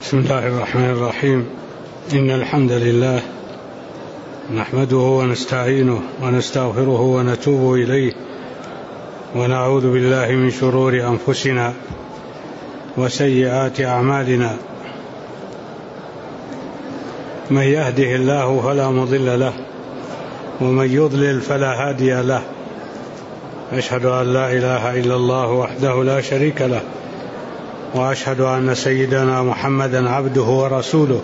بسم الله الرحمن الرحيم. إن الحمد لله نحمده ونستعينه ونستغفره ونتوب إليه ونعوذ بالله من شرور أنفسنا وسيئات أعمالنا. من يهده الله فلا مضل له ومن يضلل فلا هادي له. أشهد أن لا إله إلا الله وحده لا شريك له وأشهد أن سيدنا محمدا عبده ورسوله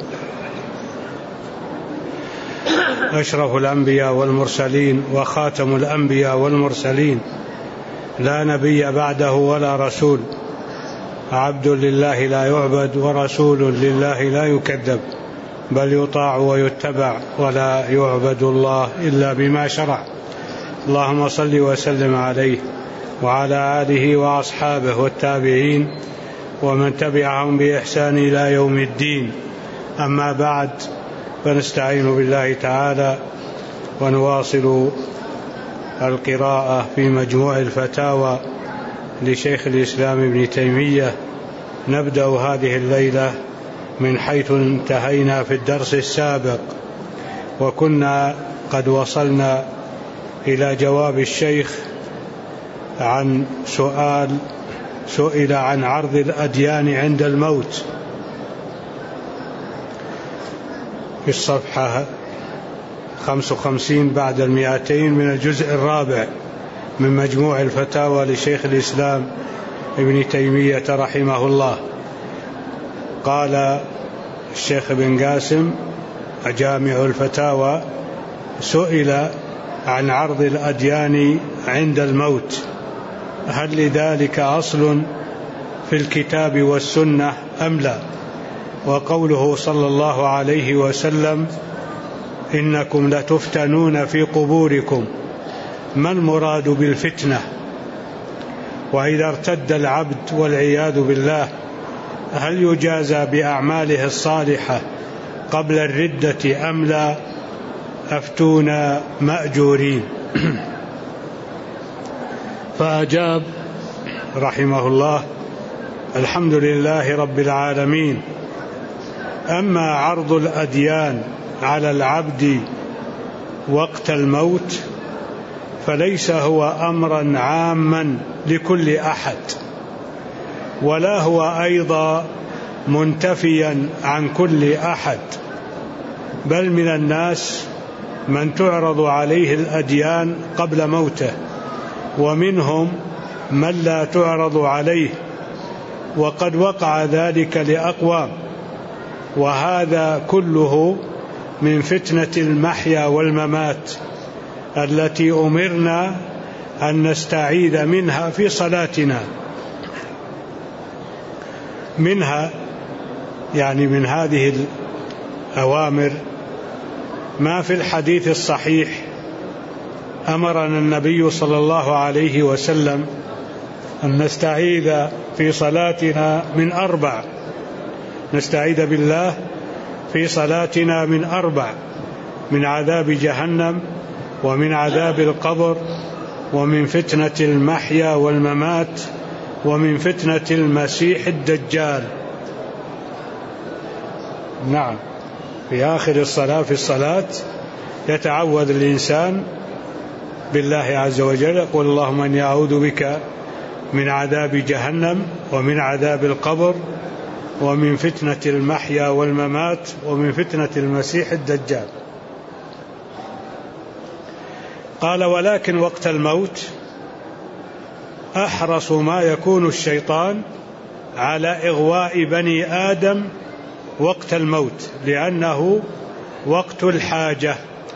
أشرف الأنبياء والمرسلين وخاتم الأنبياء والمرسلين لا نبي بعده ولا رسول. عبد لله لا يعبد ورسول لله لا يكذب بل يطاع ويتبع ولا يعبد الله إلا بما شرع. اللهم صل وسلم عليه وعلى آله وأصحابه والتابعين ومن تبعهم بإحسان إلى يوم الدين. أما بعد، فنستعين بالله تعالى ونواصل القراءة في مجموع الفتاوى لشيخ الإسلام ابن تيمية. نبدأ هذه الليلة من حيث انتهينا في الدرس السابق، وكنا قد وصلنا إلى جواب الشيخ عن سئل عن عرض الأديان عند الموت في الصفحة 55 بعد 200 من الجزء الرابع من مجموع الفتاوى لشيخ الإسلام ابن تيمية رحمه الله. قال الشيخ ابن قاسم جامع الفتاوى: سئل عن عرض الأديان عند الموت، هل لذلك أصل في الكتاب والسنة أم لا؟ وقوله صلى الله عليه وسلم: إنكم لتفتنون في قبوركم، ما المراد بالفتنة؟ وإذا ارتد العبد والعياذ بالله هل يجازى بأعماله الصالحة قبل الردة أم لا؟ أفتونا مأجورين. فأجاب رحمه الله: الحمد لله رب العالمين. أما عرض الأديان على العبد وقت الموت فليس هو أمرا عاما لكل أحد، ولا هو أيضا منتفيا عن كل أحد، بل من الناس من تعرض عليه الأديان قبل موته، ومنهم من لا تعرض عليه، وقد وقع ذلك لأقوام، وهذا كله من فتنة المحيا والممات التي أمرنا أن نستعيذ منها في صلاتنا. منها يعني من هذه الأوامر ما في الحديث الصحيح أمرنا النبي صلى الله عليه وسلم أن نستعيذ في صلاتنا من 4، نستعيذ بالله في صلاتنا من 4: من عذاب جهنم، ومن عذاب القبر، ومن فتنة المحيا والممات، ومن فتنة المسيح الدجال. نعم، في آخر الصلاة في الصلاة يتعوذ الإنسان بالله عز وجل، يقول: اللهم إني أعوذ بك من عذاب جهنم، ومن عذاب القبر، ومن فتنة المحيا والممات، ومن فتنة المسيح الدجال. قال: ولكن وقت الموت أحرص ما يكون الشيطان على إغواء بني آدم وقت الموت، لأنه وقت الحاجة.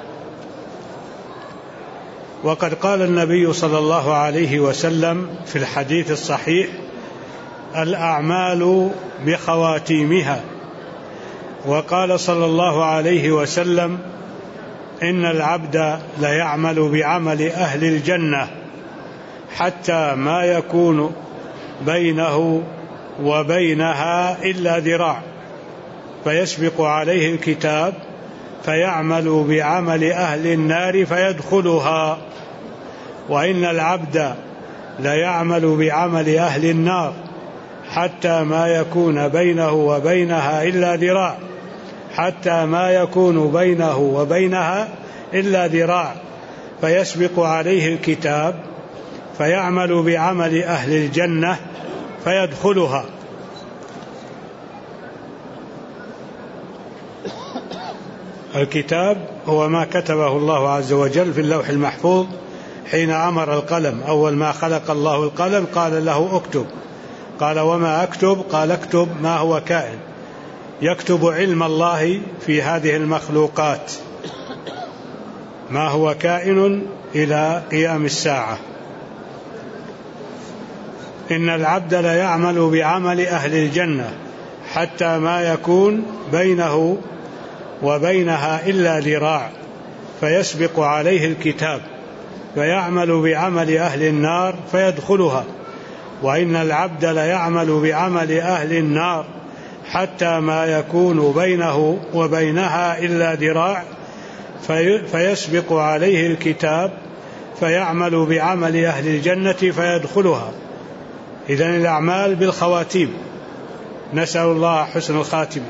وقد قال النبي صلى الله عليه وسلم في الحديث الصحيح: الأعمال بخواتيمها. وقال صلى الله عليه وسلم: إن العبد ليعمل بعمل أهل الجنة حتى ما يكون بينه وبينها إلا ذراع، فيسبق عليه الكتاب فيعمل بعمل أهل النار فيدخلها. وإن العبد ليعمل بعمل أهل النار حتى ما يكون بينه وبينها إلا ذراع، حتى ما يكون بينه وبينها إلا ذراع، فيسبق عليه الكتاب فيعمل بعمل أهل الجنة فيدخلها. الكتاب هو ما كتبه الله عز وجل في اللوح المحفوظ حين أمر القلم، أول ما خلق الله القلم قال له اكتب، قال وما أكتب؟ قال اكتب ما هو كائن، يكتب علم الله في هذه المخلوقات، ما هو كائن إلى قيام الساعة. إن العبد ليعمل بعمل أهل الجنة حتى ما يكون بينه وبينها إلا ذراع، فيسبق عليه الكتاب فيعمل بعمل أهل النار فيدخلها. وإن العبد ليعمل بعمل أهل النار حتى ما يكون بينه وبينها إلا ذراع، فيسبق عليه الكتاب فيعمل بعمل أهل الجنة فيدخلها. إذن الأعمال بالخواتيم، نسأل الله حسن الخاتمة.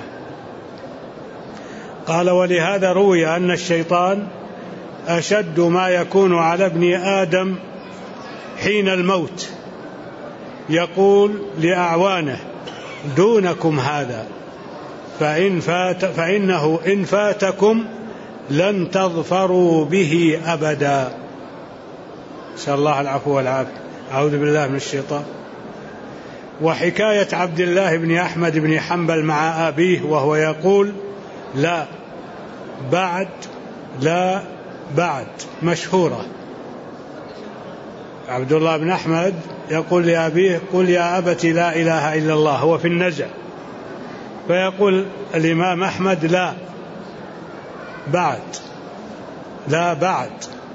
قال ولهذا روي أن الشيطان أشد ما يكون على ابن آدم حين الموت، يقول لأعوانه دونكم هذا فإنه إن فاتكم لن تظفروا به أبدا. نسأل الله العفو والعافية. أعوذ بالله من الشيطان. وحكاية عبد الله بن أحمد بن حنبل مع أبيه وهو يقول لا بعد لا بعد مشهورة. عبد الله بن أحمد يقول لأبيه قل يا أبت لا إله إلا الله، هو في النزع، فيقول الإمام أحمد لا بعد لا بعد.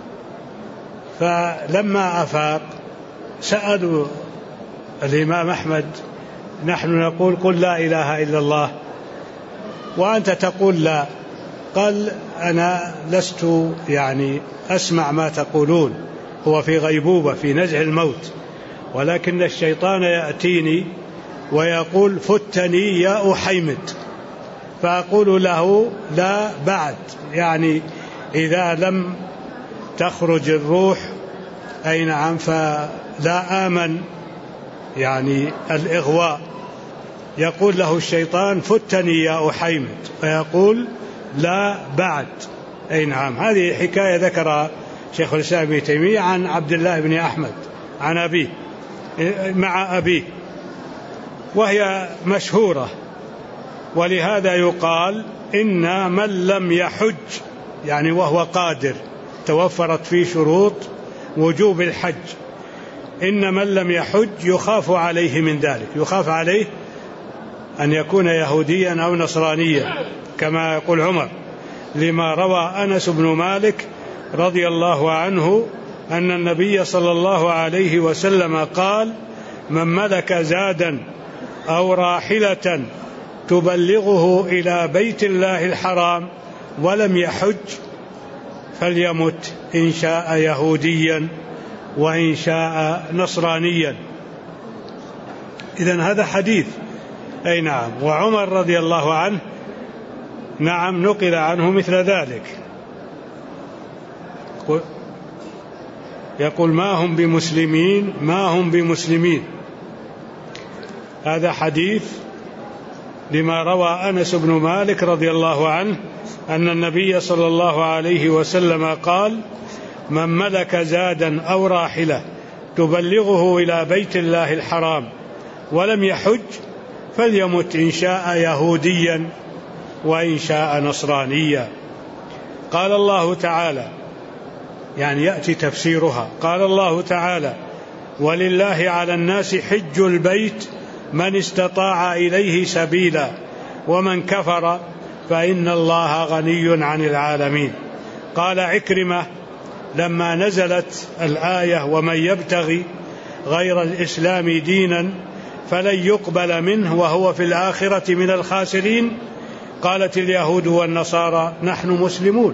فلما أفاق سألوا الإمام أحمد نحن نقول قل لا إله إلا الله وأنت تقول لا. قال أنا لست أسمع ما تقولون، هو في غيبوبة في نزع الموت، ولكن الشيطان يأتيني ويقول فتني يا أحيمد، فأقول له لا بعد، إذا لم تخرج الروح أي نعم فلا آمن الإغواء. يقول له الشيطان فتني يا أحيمد، فيقول لا بعد أي نعم. هذه حكاية ذكرها شيخ الإسلام ابن تيمية عن عبد الله بن أحمد عن أبيه مع أبيه، وهي مشهورة. ولهذا يقال إن من لم يحج وهو قادر توفرت فيه شروط وجوب الحج، إن من لم يحج يخاف عليه من ذلك، يخاف عليه أن يكون يهوديا أو نصرانيا كما يقول عمر، لما روى أنس بن مالك رضي الله عنه أن النبي صلى الله عليه وسلم قال من ملك زادا أو راحلة تبلغه إلى بيت الله الحرام ولم يحج فليمت إن شاء يهوديا وإن شاء نصرانيا. إذن هذا حديث أي نعم. وعمر رضي الله عنه نعم نقل عنه مثل ذلك، يقول ما هم بمسلمين. هذا حديث لما روى أنس بن مالك رضي الله عنه أن النبي صلى الله عليه وسلم قال من ملك زادا أو راحلة تبلغه إلى بيت الله الحرام ولم يحج فليمت إن شاء يهوديا وإن شاء نصرانيا. قال الله تعالى يأتي تفسيرها، قال الله تعالى ولله على الناس حج البيت من استطاع إليه سبيلا ومن كفر فإن الله غني عن العالمين. قال عكرمة لما نزلت الآية ومن يبتغي غير الإسلام دينا فلن يقبل منه وهو في الآخرة من الخاسرين، قالت اليهود والنصارى نحن مسلمون.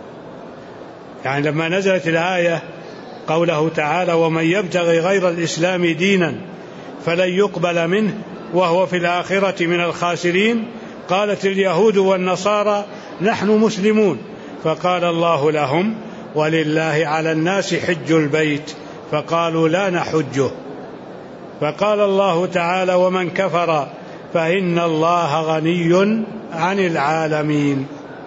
لما نزلت الآية قوله تعالى ومن يبتغي غير الإسلام دينا فلن يقبل منه، وهو في الآخرة من الخاسرين. قالت اليهود والنصارى نحن مسلمون، فقال الله لهم ولله على الناس حج البيت، فقالوا لا نحجه. فقال الله تعالى ومن كفر فإن الله غني عن العالمين.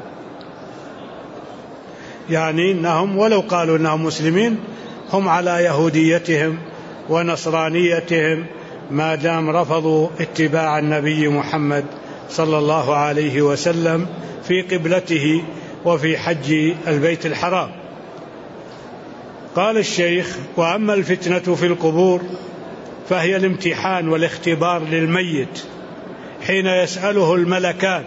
يعني إنهم ولو قالوا إنهم مسلمين هم على يهوديتهم ونصرانيتهم ما دام رفضوا اتباع النبي محمد صلى الله عليه وسلم في قبلته وفي حج البيت الحرام. قال الشيخ وأما الفتنة في القبور فهي الامتحان والاختبار للميت حين يسأله الملكان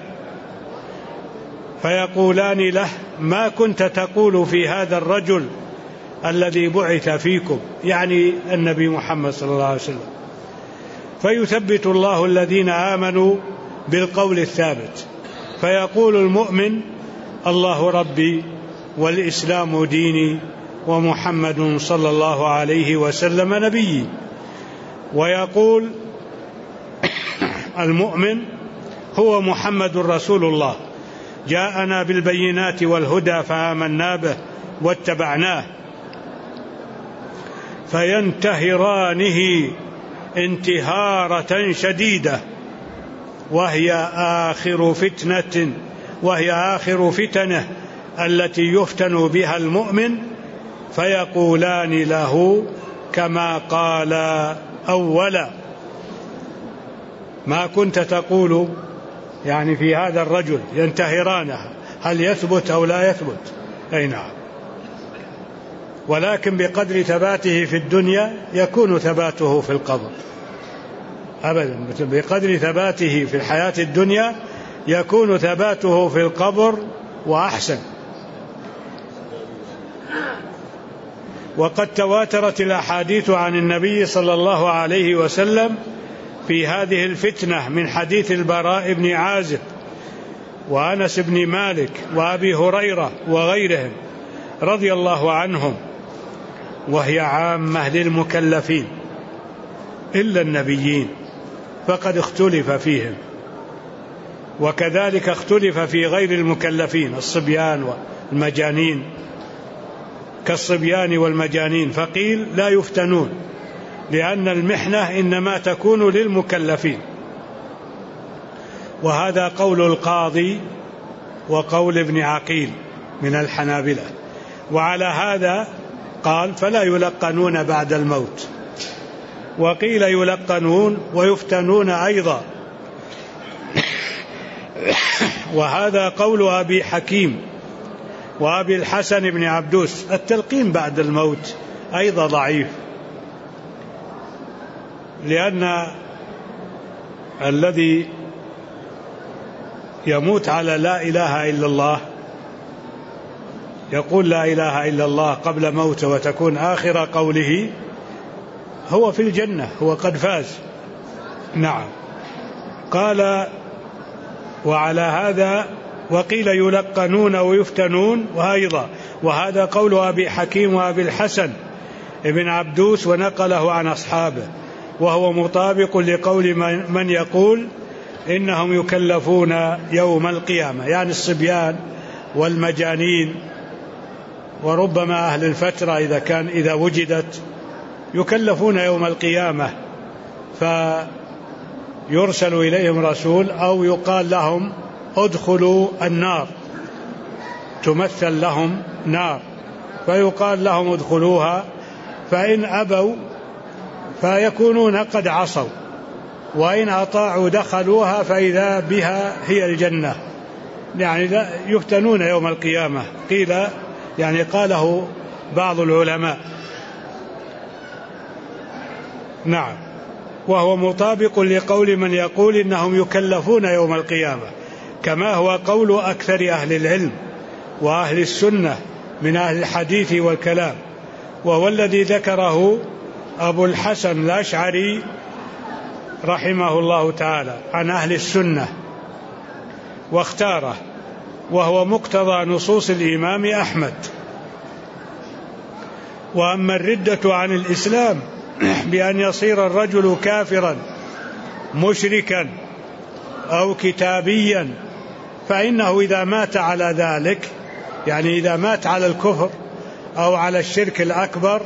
فيقولان له ما كنت تقول في هذا الرجل الذي بعث فيكم، يعني النبي محمد صلى الله عليه وسلم، فيثبت الله الذين آمنوا بالقول الثابت، فيقول المؤمن الله ربي والإسلام ديني ومحمد صلى الله عليه وسلم نبيي. ويقول المؤمن هو محمد رسول الله جاءنا بالبينات والهدى فآمنا به واتبعناه، فينتهرانه انتهارة شديدة وهي آخر فتنة التي يفتن بها المؤمن، فيقولان له كما قال أولا ما كنت تقول يعني في هذا الرجل، ينتهرانه هل يثبت أو لا يثبت؟ أي نعم، ولكن بقدر ثباته في الدنيا يكون ثباته في القبر، أبدا بقدر ثباته في الحياة الدنيا يكون ثباته في القبر وأحسن. وقد تواترت الأحاديث عن النبي صلى الله عليه وسلم في هذه الفتنة من حديث البراء بن عازب وأنس بن مالك وأبي هريرة وغيرهم رضي الله عنهم، وهي عامة للمكلفين إلا النبيين فقد اختلف فيهم، وكذلك اختلف في غير المكلفين الصبيان والمجانين كالصبيان والمجانين، فقيل لا يفتنون لأن المحنة إنما تكون للمكلفين، وهذا قول القاضي وقول ابن عقيل من الحنابلة. وعلى هذا قال فلا يلقنون بعد الموت، وقيل يلقنون ويفتنون أيضا، وهذا قول أبي حكيم وأبي الحسن بن عبدوس. التلقين بعد الموت أيضا ضعيف، لأن الذي يموت على لا إله إلا الله يقول لا إله إلا الله قبل موته وتكون آخر قوله هو في الجنة، هو قد فاز. نعم. قال وعلى هذا وقيل يلقنون ويفتنون، وهذا قول أبي حكيم وأبي الحسن ابن عبدوس ونقله عن أصحابه، وهو مطابق لقول من يقول إنهم يكلفون يوم القيامة، يعني الصبيان والمجانين وربما أهل الفترة إذا وجدت يكلفون يوم القيامة، فيرسل إليهم رسول أو يقال لهم ادخلوا النار، تمثل لهم نار فيقال لهم ادخلوها، فإن أبوا فيكونون قد عصوا، وإن أطاعوا دخلوها فإذا بها هي الجنة، يعني يفتنون يوم القيامة. قيل يعني قاله بعض العلماء. نعم. وهو مطابق لقول من يقول إنهم يكلفون يوم القيامة، كما هو قول أكثر أهل العلم وأهل السنة من أهل الحديث والكلام، وهو الذي ذكره أبو الحسن الأشعري رحمه الله تعالى عن أهل السنة واختاره، وهو مقتضى نصوص الإمام أحمد. وأما الردة عن الإسلام بأن يصير الرجل كافرا مشركا أو كتابيا فإنه إذا مات على ذلك، يعني إذا مات على الكفر أو على الشرك الأكبر،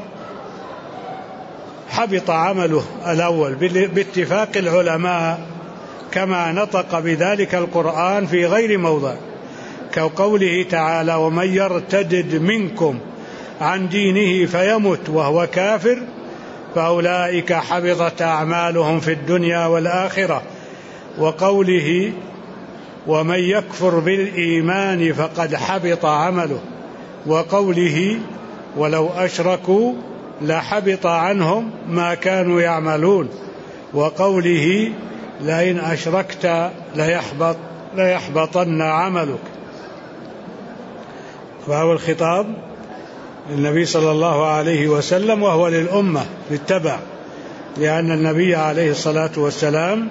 حبط عمله الأول باتفاق العلماء، كما نطق بذلك القرآن في غير موضع، كقوله تعالى: ومن يرتدد منكم عن دينه فيمت وهو كافر فأولئك حبطت أعمالهم في الدنيا والآخرة، وقوله: ومن يكفر بالإيمان فقد حبط عمله، وقوله: ولو أشركوا لحبط عنهم ما كانوا يعملون، وقوله: لئن أشركت ليحبطن عملك. فهو الخطاب للنبي صلى الله عليه وسلم وهو للأمة للتبع، لأن النبي عليه الصلاة والسلام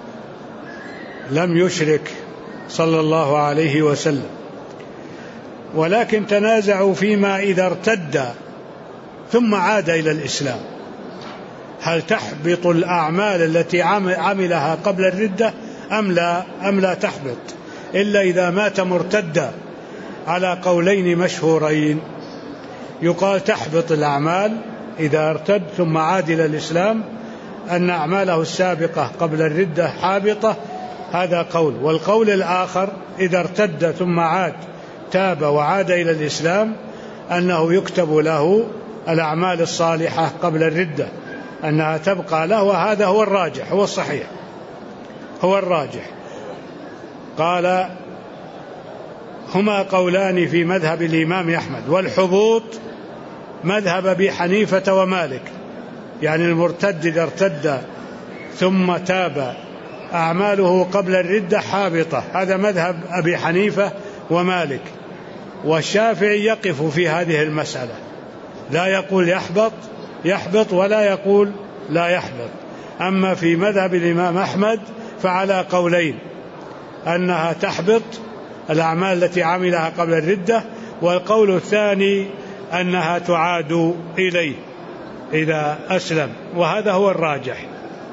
لم يشرك صلى الله عليه وسلم، ولكن تنازعوا فيما إذا ارتد ثم عاد إلى الإسلام، هل تحبط الأعمال التي عملها قبل الردة أم لا تحبط إلا إذا مات مرتدا، على قولين مشهورين. يقال تحبط الأعمال إذا ارتد ثم عاد إلى الإسلام، أن أعماله السابقة قبل الردة حابطة، هذا قول. والقول الآخر إذا ارتد ثم عاد تاب وعاد إلى الإسلام أنه يكتب له الأعمال الصالحة قبل الردة، أنها تبقى له، وهذا هو الراجح، هو الصحيح، هو الراجح. قال: هما قولان في مذهب الإمام أحمد، والحبوط مذهب أبي حنيفة ومالك، يعني المرتد إذا ارتد ثم تاب أعماله قبل الردة حابطة، هذا مذهب أبي حنيفة ومالك. والشافعي يقف في هذه المسألة، لا يقول يحبط ولا يقول لا يحبط. أما في مذهب الإمام أحمد فعلى قولين، أنها تحبط الأعمال التي عملها قبل الردة، والقول الثاني أنها تعاد إليه إذا أسلم، وهذا هو الراجح.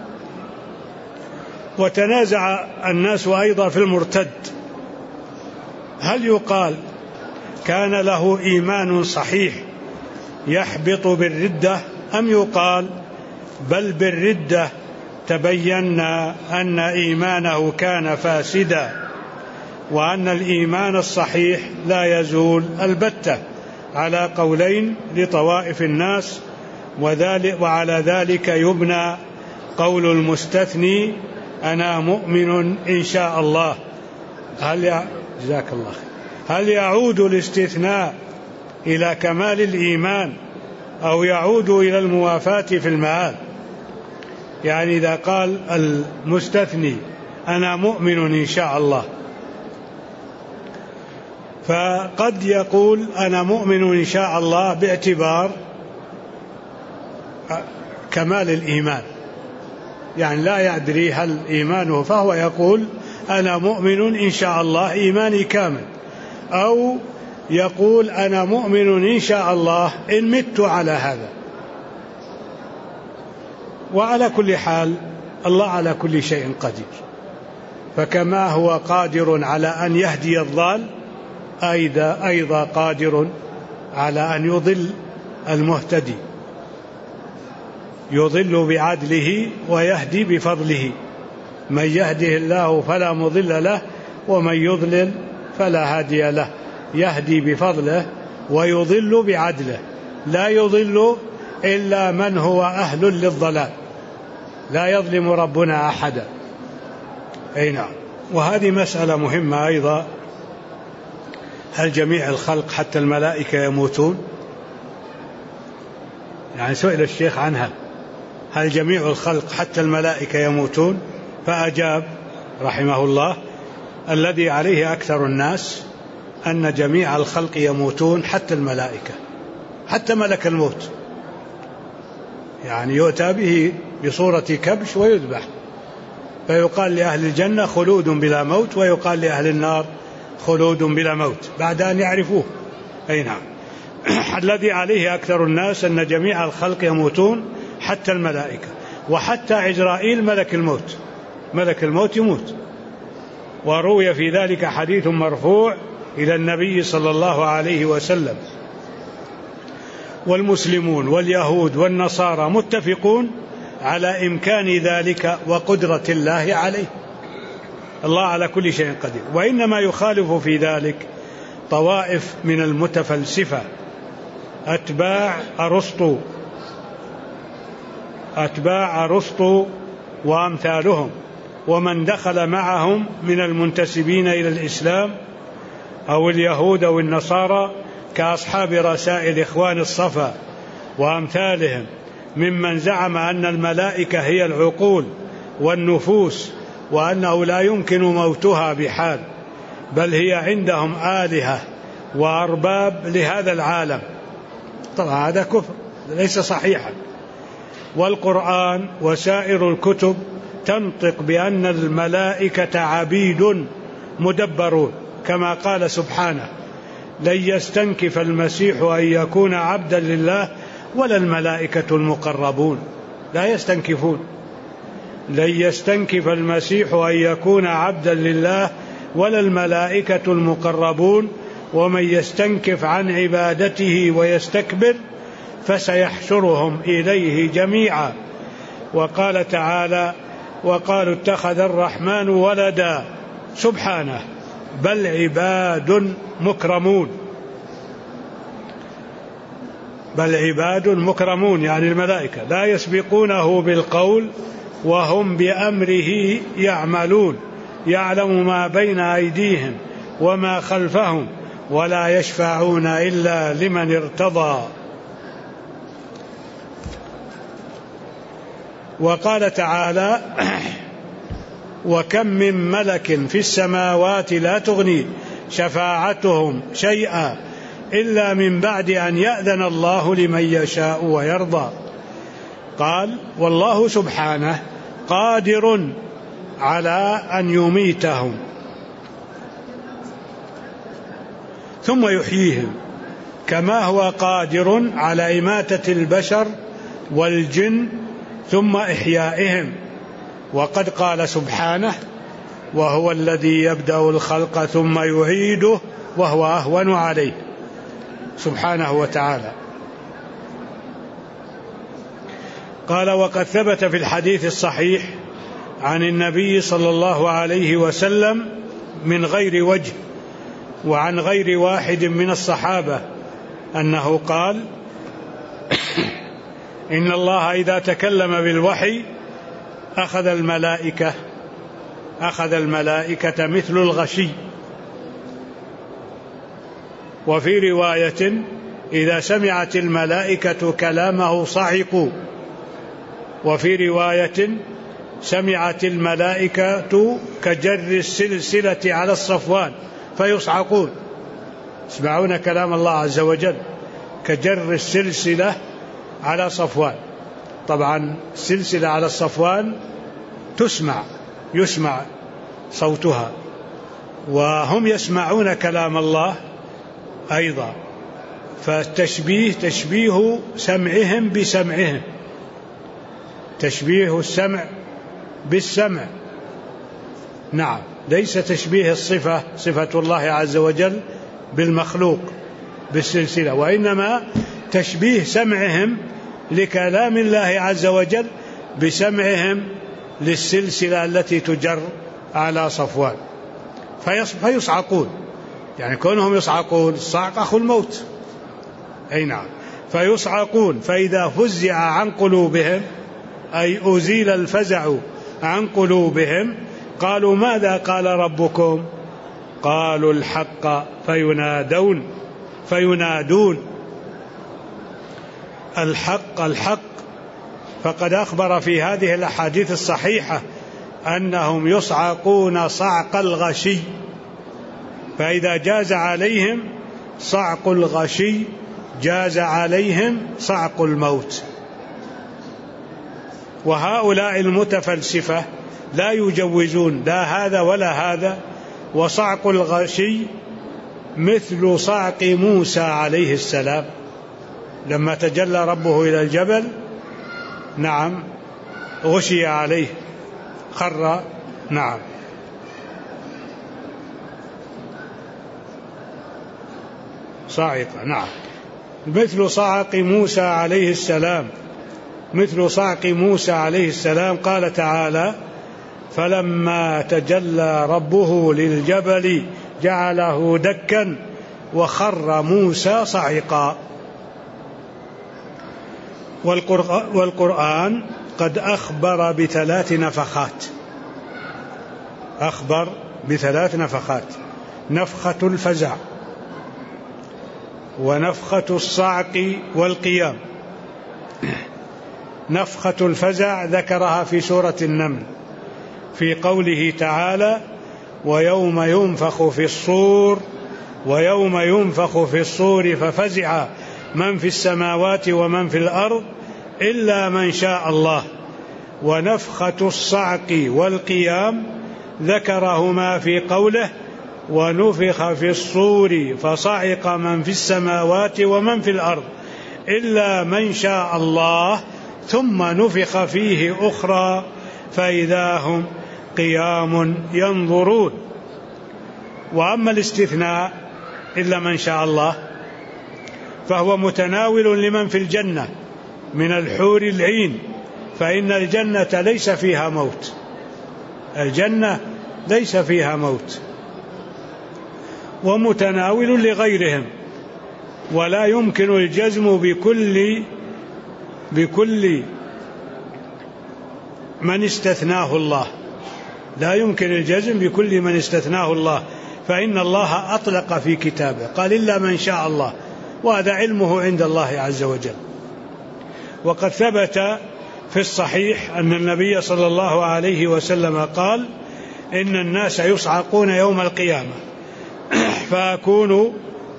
وتنازع الناس أيضا في المرتد، هل يقال كان له إيمان صحيح يحبط بالردة، أم يقال بل بالردة تبينا أن إيمانه كان فاسدا، وأن الإيمان الصحيح لا يزول البتة، على قولين لطوائف الناس، وعلى ذلك يبنى قول المستثني: أنا مؤمن إن شاء الله. جزاك الله خير. هل يعود الاستثناء إلى كمال الإيمان أو يعود إلى الموافاة في المآل؟ يعني إذا قال المستثني: أنا مؤمن إن شاء الله، فقد يقول أنا مؤمن إن شاء الله باعتبار كمال الإيمان، يعني لا يدري هل إيمانه، فهو يقول أنا مؤمن إن شاء الله، إيماني كامل. أو يقول أنا مؤمن إن شاء الله إن مت على هذا. وعلى كل حال الله على كل شيء قدير، فكما هو قادر على أن يهدي الضال أيضا قادر على أن يضل المهتدي، يضل بعدله ويهدي بفضله، من يهده الله فلا مضل له ومن يضلل فلا هادي له، يهدي بفضله ويضل بعدله، لا يضل إلا من هو أهل للضلال، لا يظلم ربنا أحدا. أي نعم. وهذه مسألة مهمة أيضا، هل جميع الخلق حتى الملائكة يموتون؟ يعني سئل الشيخ عنها، هل جميع الخلق حتى الملائكة يموتون؟ فأجاب رحمه الله: الذي عليه أكثر الناس أن جميع الخلق يموتون حتى الملائكة، حتى ملك الموت، يعني يؤتى به بصورة كبش ويذبح، فيقال لأهل الجنة خلود بلا موت، ويقال لأهل النار خلود بلا موت بعد أن يعرفوه. أي نعم. الذي عليه أكثر الناس أن جميع الخلق يموتون حتى الملائكة، وحتى عزرائيل ملك الموت ملك الموت يموت. وروي في ذلك حديث مرفوع إلى النبي صلى الله عليه وسلم. والمسلمون واليهود والنصارى متفقون على إمكان ذلك وقدرة الله عليه. الله على كل شيء قدير. وإنما يخالف في ذلك طوائف من المتفلسفة أتباع أرسطو وأمثالهم، ومن دخل معهم من المنتسبين إلى الإسلام أو اليهود أو النصارى كأصحاب رسائل إخوان الصفا وأمثالهم، ممن زعم أن الملائكة هي العقول والنفوس، وأنه لا يمكن موتها بحال، بل هي عندهم آلهة وأرباب لهذا العالم. طبعا هذا كفر ليس صحيحا. والقرآن وسائر الكتب تنطق بأن الملائكة عبيد مدبرون، كما قال سبحانه: لن يستنكف المسيح أن يكون عبدا لله ولا الملائكة المقربون. لا يستنكفون. لن يستنكف المسيح أن يكون عبدا لله ولا الملائكة المقربون ومن يستنكف عن عبادته ويستكبر فسيحشرهم إليه جميعا. وقال تعالى: وقالوا اتخذ الرحمن ولدا. سبحانه، بل عباد مكرمون. بل عباد مكرمون يعني الملائكة لا يسبقونه بالقول وهم بأمره يعملون، يعلم ما بين أيديهم وما خلفهم ولا يشفعون إلا لمن ارتضى. وقال تعالى: وكم من ملك في السماوات لا تغني شفاعتهم شيئا إلا من بعد أن يأذن الله لمن يشاء ويرضى. قال: والله سبحانه قادر على أن يميتهم ثم يحييهم، كما هو قادر على إماتة البشر والجن ثم إحيائهم. وقد قال سبحانه: وهو الذي يبدأ الخلق ثم يعيده وهو أهون عليه، سبحانه وتعالى. قال: وقد ثبت في الحديث الصحيح عن النبي صلى الله عليه وسلم من غير وجه وعن غير واحد من الصحابة أنه قال: إن الله إذا تكلم بالوحي أخذ الملائكة مثل الغشي. وفي رواية: إذا سمعت الملائكة كلامه صعقوا. وفي رواية: سمعت الملائكة كجر السلسلة على الصفوان فيصعقون. يسمعون كلام الله عز وجل كجر السلسلة على صفوان. طبعا السلسلة على الصفوان يسمع صوتها، وهم يسمعون كلام الله أيضا. فالتشبيه تشبيه سمعهم بسمعهم، تشبيه السمع بالسمع. نعم، ليس تشبيه الصفة، صفة الله عز وجل بالمخلوق بالسلسلة، وإنما تشبيه سمعهم لكلام الله عز وجل بسمعهم للسلسلة التي تجر على صفوان فيصعقون. يعني كونهم يصعقون، الصعق أخو الموت. أي نعم، فيصعقون. فإذا فزع عن قلوبهم أي أزيل الفزع عن قلوبهم قالوا: ماذا قال ربكم؟ قالوا: الحق. فينادون الحق. فقد أخبر في هذه الأحاديث الصحيحة أنهم يصعقون صعق الغشي، فإذا جاز عليهم صعق الغشي جاز عليهم صعق الموت. وهؤلاء المتفلسفة لا يجوزون لا هذا ولا هذا. وصعق الغشي مثل صعق موسى عليه السلام لما تجلى ربه إلى الجبل، نعم، غشي عليه، خر نعم. صاعقة. نعم. مثل صعق موسى عليه السلام، مثل صعق موسى عليه السلام. قال تعالى: فلما تجلى ربه للجبل جعله دكا وخر موسى صعقا. والقرآن قد أخبر بثلاث نفخات، أخبر بثلاث نفخات: نفخة الفزع، ونفخة الصعق والقيام. نفخة الفزع ذكرها في سورة النمل في قوله تعالى: ويوم ينفخ في الصور، ويوم ينفخ في الصور ففزع من في السماوات ومن في الأرض إلا من شاء الله. ونفخة الصعق والقيام ذكرهما في قوله: ونفخ في الصور فصعق من في السماوات ومن في الأرض إلا من شاء الله ثم نفخ فيه أخرى فإذا هم قيام ينظرون. وأما الاستثناء إلا من شاء الله فهو متناول لمن في الجنة من الحور العين، فإن الجنة ليس فيها موت، الجنة ليس فيها موت، ومتناول لغيرهم. ولا يمكن الجزم بكل من استثناه الله، لا يمكن الجزم بكل من استثناه الله، فإن الله أطلق في كتابه قال: إلا من شاء الله، وهذا علمه عند الله عز وجل. وقد ثبت في الصحيح أن النبي صلى الله عليه وسلم قال: إن الناس يصعقون يوم القيامة فأكون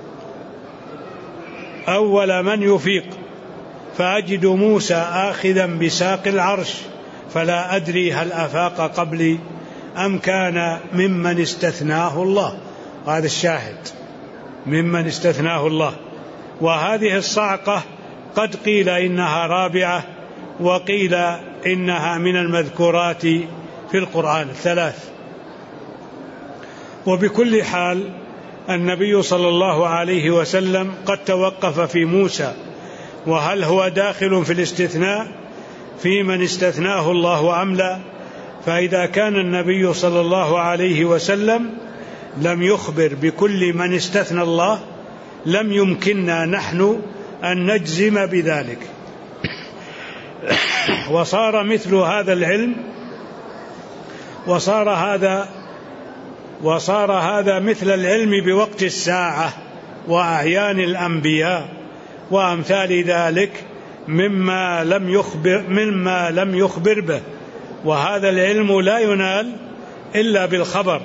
أول من يفيق، فأجد موسى آخذا بساق العرش، فلا أدري هل أفاق قبلي أم كان ممن استثناه الله. هذا الشاهد، ممن استثناه الله. وهذه الصعقة قد قيل إنها رابعة، وقيل إنها من المذكورات في القرآن الثلاث. وبكل حال النبي صلى الله عليه وسلم قد توقف في موسى، وهل هو داخل في الاستثناء في من استثناه الله أم لا؟ فإذا كان النبي صلى الله عليه وسلم لم يخبر بكل من استثنى الله لم يمكننا نحن أن نجزم بذلك. وصار مثل هذا العلم، وصار هذا مثل العلم بوقت الساعة وأعيان الأنبياء وأمثال ذلك مما لم يخبر به. وهذا العلم لا ينال إلا بالخبر،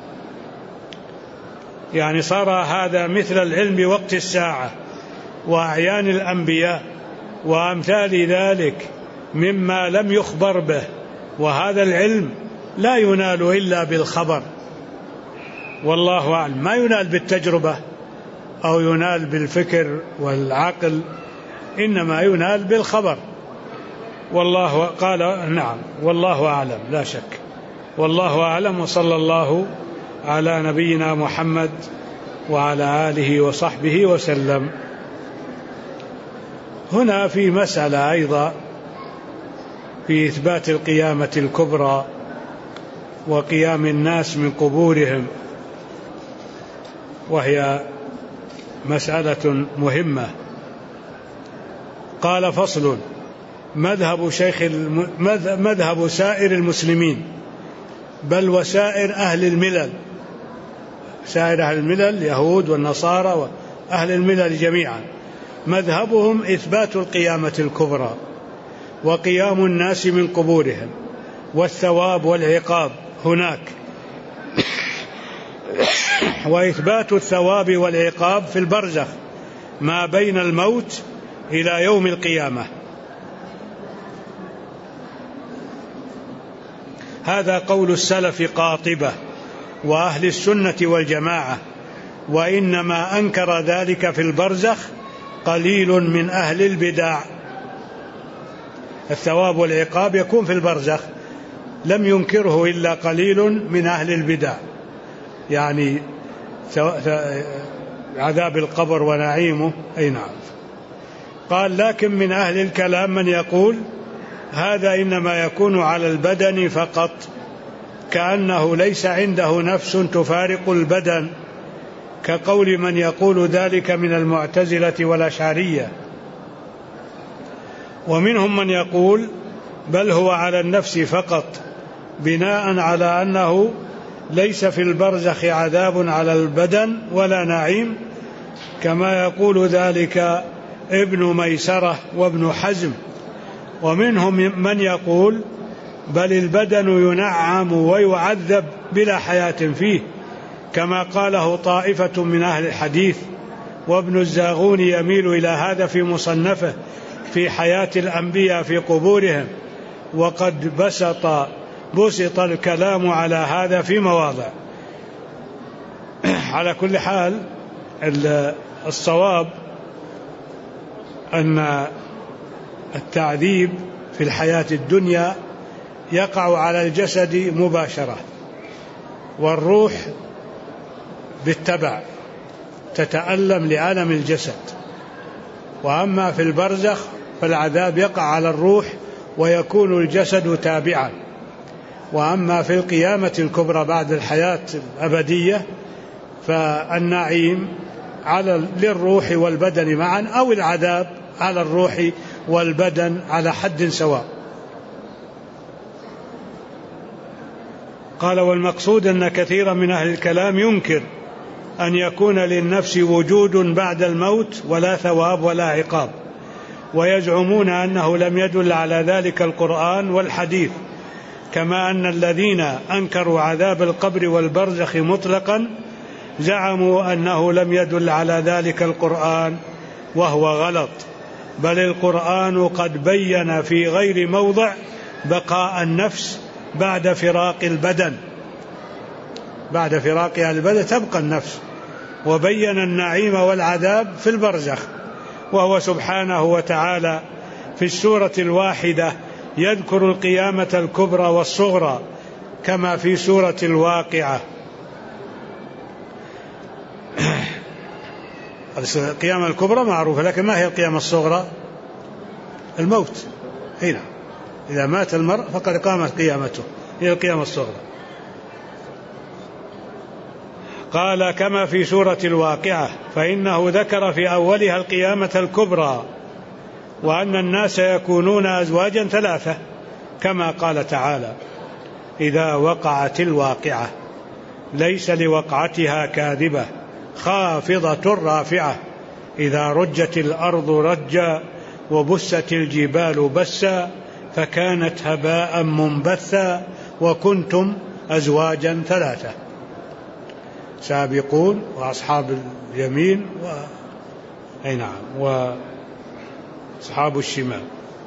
يعني صار هذا مثل العلم بوقت الساعة وأعيان الأنبياء وأمثال ذلك مما لم يخبر به، وهذا العلم لا ينال إلا بالخبر. والله أعلم، ما ينال بالتجربة أو ينال بالفكر والعقل، إنما ينال بالخبر. والله قال نعم، والله أعلم، لا شك، والله أعلم. وصلى الله على نبينا محمد وعلى آله وصحبه وسلم. هنا في مسألة أيضا في إثبات القيامة الكبرى وقيام الناس من قبورهم، وهي مسألة مهمة. قال: فصل: مذهب سائر المسلمين، بل وسائر أهل الملل، سائر أهل الملل اليهود والنصارى وأهل الملل جميعا، مذهبهم إثبات القيامة الكبرى وقيام الناس من قبورهم والثواب والعقاب هناك، وإثبات الثواب والعقاب في البرزخ ما بين الموت إلى يوم القيامة. هذا قول السلف قاطبة وأهل السنة والجماعة، وإنما أنكر ذلك في البرزخ قليل من أهل البدع. الثواب والعقاب يكون في البرزخ، لم ينكره إلا قليل من أهل البدع، يعني عذاب القبر ونعيمه. أي نعم. قال: لكن من أهل الكلام من يقول هذا إنما يكون على البدن فقط، كأنه ليس عنده نفس تفارق البدن، كقول من يقول ذلك من المعتزلة والأشعرية. ومنهم من يقول بل هو على النفس فقط، بناء على أنه ليس في البرزخ عذاب على البدن ولا نعيم، كما يقول ذلك ابن ميسرة وابن حزم. ومنهم من يقول بل البدن ينعم ويعذب بلا حياة فيه، كما قاله طائفة من أهل الحديث. وابن الزاغوني يميل إلى هذا في مصنفه في حياة الأنبياء في قبورهم، وقد بسط الكلام على هذا في مواضع. على كل حال الصواب أن التعذيب في الحياة الدنيا يقع على الجسد مباشرة، والروح بالتبع تتألم لألم الجسد. وأما في البرزخ فالعذاب يقع على الروح ويكون الجسد تابعا. وأما في القيامة الكبرى بعد الحياة الأبدية فالنعيم للروح والبدن معا، أو العذاب على الروح والبدن على حد سواء. قال: والمقصود أن كثيرا من أهل الكلام ينكر أن يكون للنفس وجود بعد الموت ولا ثواب ولا عقاب، ويزعمون أنه لم يدل على ذلك القرآن والحديث، كما أن الذين أنكروا عذاب القبر والبرزخ مطلقا زعموا أنه لم يدل على ذلك القرآن، وهو غلط. بل القرآن قد بين في غير موضع بقاء النفس بعد فراق البدن، بعد فراقها البدن تبقى النفس، وبين النعيم والعذاب في البرزخ. وهو سبحانه وتعالى في السورة الواحدة يذكر القيامة الكبرى والصغرى، كما في سورة الواقعة. القيامة الكبرى معروفة، لكن ما هي القيامة الصغرى؟ الموت. هنا إذا مات المرء فقد قامت قيامته، هي القيامة الصغرى. قال: كما في سورة الواقعة، فإنه ذكر في أولها القيامة الكبرى، وأن الناس يكونون أزواجا ثلاثة، كما قال تعالى: إذا وقعت الواقعة ليس لوقعتها كاذبة خافضة رافعة، إذا رجت الأرض رجا وبست الجبال بسا فكانت هباء منبثا وكنتم أزواجا ثلاثة، سابقون وأصحاب اليمين أي نعم وأصحاب الشمال.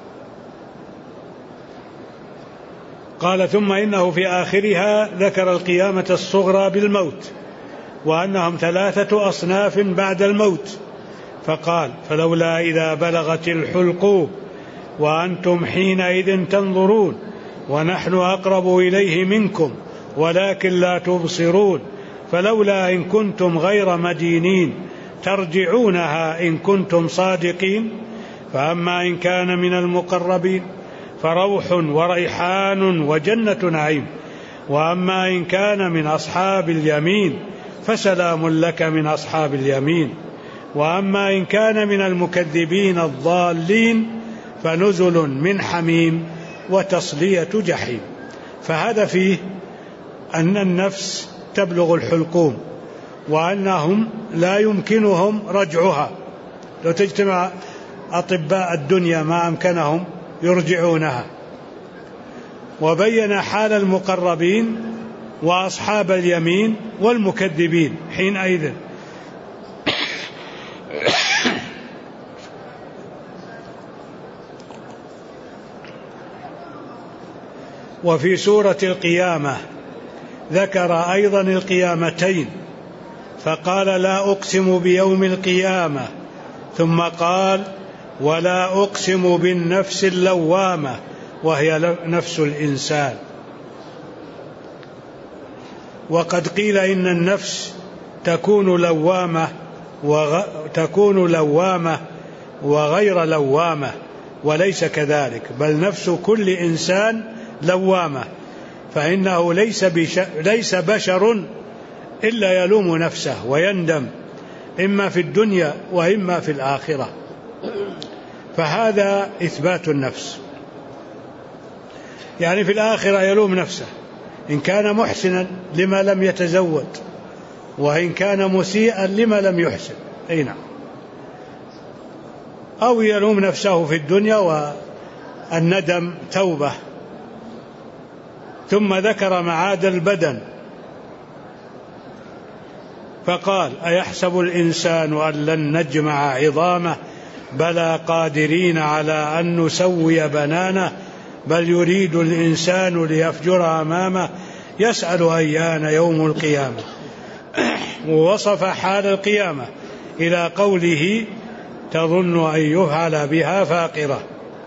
قال: ثم إنه في آخرها ذكر القيامة الصغرى بالموت، وأنهم ثلاثة أصناف بعد الموت، فقال: فلولا إذا بلغت الحلقوم وأنتم حينئذ تنظرون ونحن أقرب إليه منكم ولكن لا تبصرون، فلولا إن كنتم غير مدينين ترجعونها إن كنتم صادقين. فأما إن كان من المقربين فروح وريحان وجنة نعيم، وأما إن كان من أصحاب اليمين فسلام لك من أصحاب اليمين، وأما إن كان من المكذبين الضالين فنزل من حميم وتصلية جحيم. فهذا فيه أن النفس تبلغ الحلقوم، وأنهم لا يمكنهم رجعها، لو تجتمع أطباء الدنيا ما أمكنهم يرجعونها. وبين حال المقربين وأصحاب اليمين والمكذبين حينئذ. وفي سورة القيامة ذكر أيضا القيامتين، فقال: لا أقسم بيوم القيامة، ثم قال: ولا أقسم بالنفس اللوامة، وهي نفس الإنسان. وقد قيل إن النفس تكون لوامة وغير لوامة، وليس كذلك، بل نفس كل إنسان لوامة، فإنه ليس بشر إلا يلوم نفسه ويندم، إما في الدنيا وإما في الآخرة. فهذا إثبات النفس، يعني في الآخرة يلوم نفسه إن كان محسنا لما لم يتزود، وإن كان مسيئا لما لم يحسن، أي نعم، أو يلوم نفسه في الدنيا، والندم توبة. ثم ذكر معاد البدن فقال: أيحسب الإنسان أن لن نجمع عظامه بلى قادرين على أن نسوي بنانه بل يريد الإنسان ليفجر أمامه يسأل أيان يوم القيامة. ووصف حال القيامة إلى قوله: تظن أن يفعل بها فاقرة.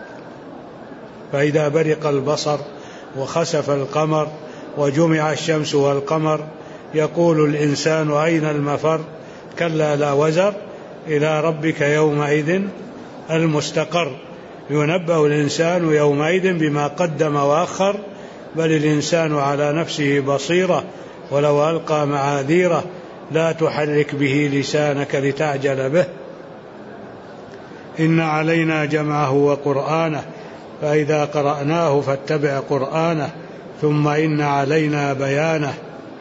فإذا برق البصر وخسف القمر وجمع الشمس والقمر يقول الإنسان أين المفر كلا لا وزر إلى ربك يومئذ المستقر. ينبأ الإنسان يومئذ بما قدم وأخر بل الإنسان على نفسه بصيرة ولو ألقى معاذيره لا تحرك به لسانك لتعجل به إن علينا جمعه وقرآنه فإذا قرأناه فاتبع قرآنه ثم إن علينا بيانه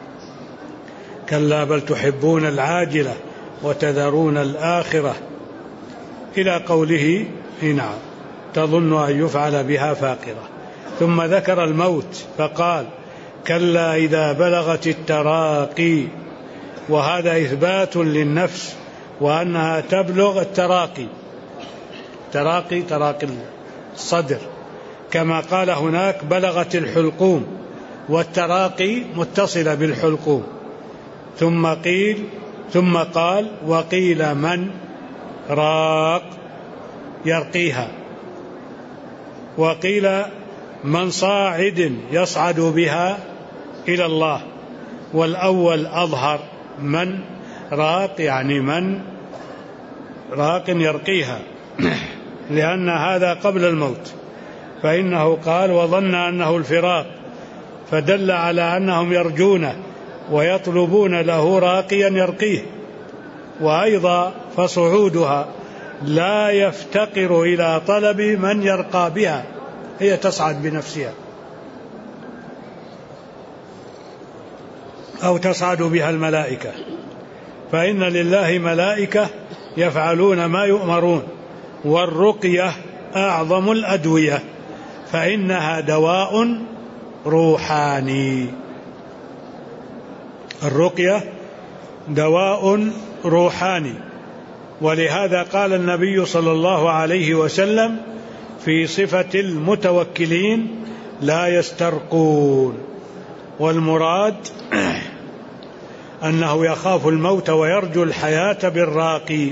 كلا بل تحبون العاجلة وتذرون الآخرة إلى قوله: نعم تظن أن يفعل بها فاقرة. ثم ذكر الموت فقال: كلا إذا بلغت التراقي، وهذا إثبات للنفس وأنها تبلغ التراقي، تراقي الصدر، كما قال هناك بلغت الحلقوم، والتراقي متصلة بالحلقوم. ثم قال: وقيل من راق يرقيها، وقيل من صاعد يصعد بها إلى الله، والأول أظهر، من راق يعني من راق يرقيها، لأن هذا قبل الموت، فإنه قال: وظن أنه الفراق، فدل على أنهم يرجونه ويطلبون له راقيا يرقيه. وأيضا فصعودها لا يفتقر إلى طلب من يرقى بها، هي تصعد بنفسها أو تصعد بها الملائكة، فإن لله ملائكة يفعلون ما يؤمرون، والرقية أعظم الأدوية فإنها دواء روحاني، الرقية دواء روحاني. ولهذا قال النبي صلى الله عليه وسلم في صفة المتوكلين: لا يسترقون. والمراد أنه يخاف الموت ويرجو الحياة بالراقي،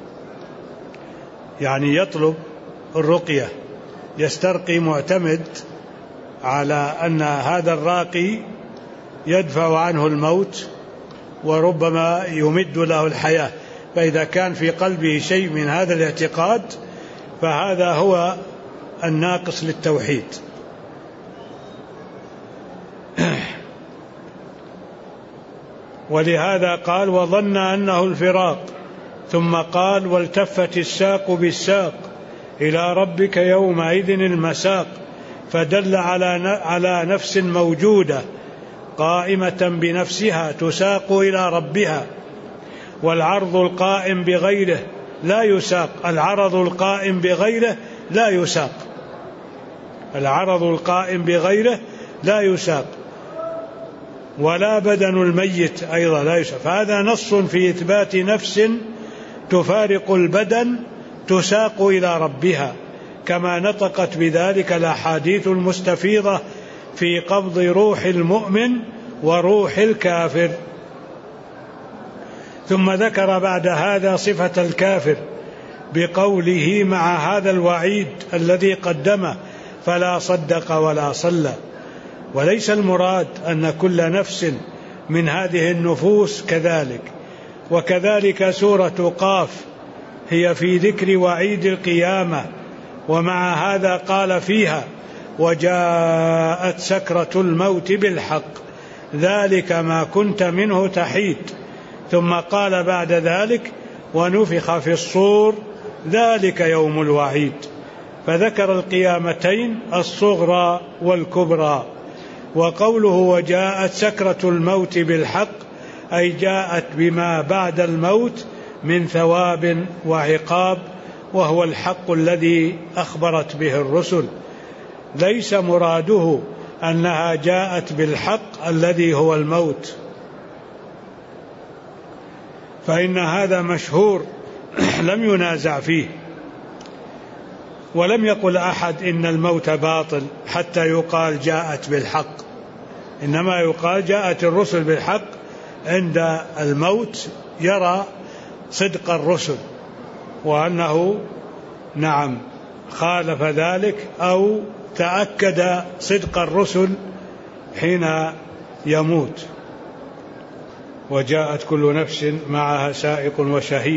يعني يطلب الرقية، يسترقي معتمد على أن هذا الراقي يدفع عنه الموت وربما يمد له الحياة، فإذا كان في قلبه شيء من هذا الاعتقاد فهذا هو الناقص للتوحيد. ولهذا قال: وظن أنه الفراق، ثم قال: والتفت الساق بالساق إلى ربك يومئذ المساق، فدل على نفس موجودة قائمة بنفسها تساق إلى ربها، والعرض القائم بغيره لا يساق، العرض القائم بغيره لا يساق، العرض القائم بغيره لا يساق، ولا بدن الميت أيضا لا يساق. فهذا نص في إثبات نفس تفارق البدن تساق إلى ربها، كما نطقت بذلك الأحاديث المستفيضة في قبض روح المؤمن وروح الكافر. ثم ذكر بعد هذا صفة الكافر بقوله: مع هذا الوعيد الذي قدمه فلا صدق ولا صلى. وليس المراد أن كل نفس من هذه النفوس كذلك. وكذلك سورة قاف هي في ذكر وعيد القيامة، ومع هذا قال فيها: وجاءت سكرة الموت بالحق ذلك ما كنت منه تحيد. ثم قال بعد ذلك: ونفخ في الصور ذلك يوم الوعيد. فذكر القيامتين الصغرى والكبرى. وقوله وجاءت سكرة الموت بالحق أي جاءت بما بعد الموت من ثواب وعقاب، وهو الحق الذي أخبرت به الرسل. ليس مراده أنها جاءت بالحق الذي هو الموت، فإن هذا مشهور لم ينازع فيه. ولم يقل أحد إن الموت باطل حتى يقال جاءت بالحق، إنما يقال جاءت الرسل بالحق عند الموت يرى صدق الرسل، وأنه نعم خالف ذلك أو تأكد صدق الرسل حين يموت. وجاءت كل نفس معها سائق وشهيد.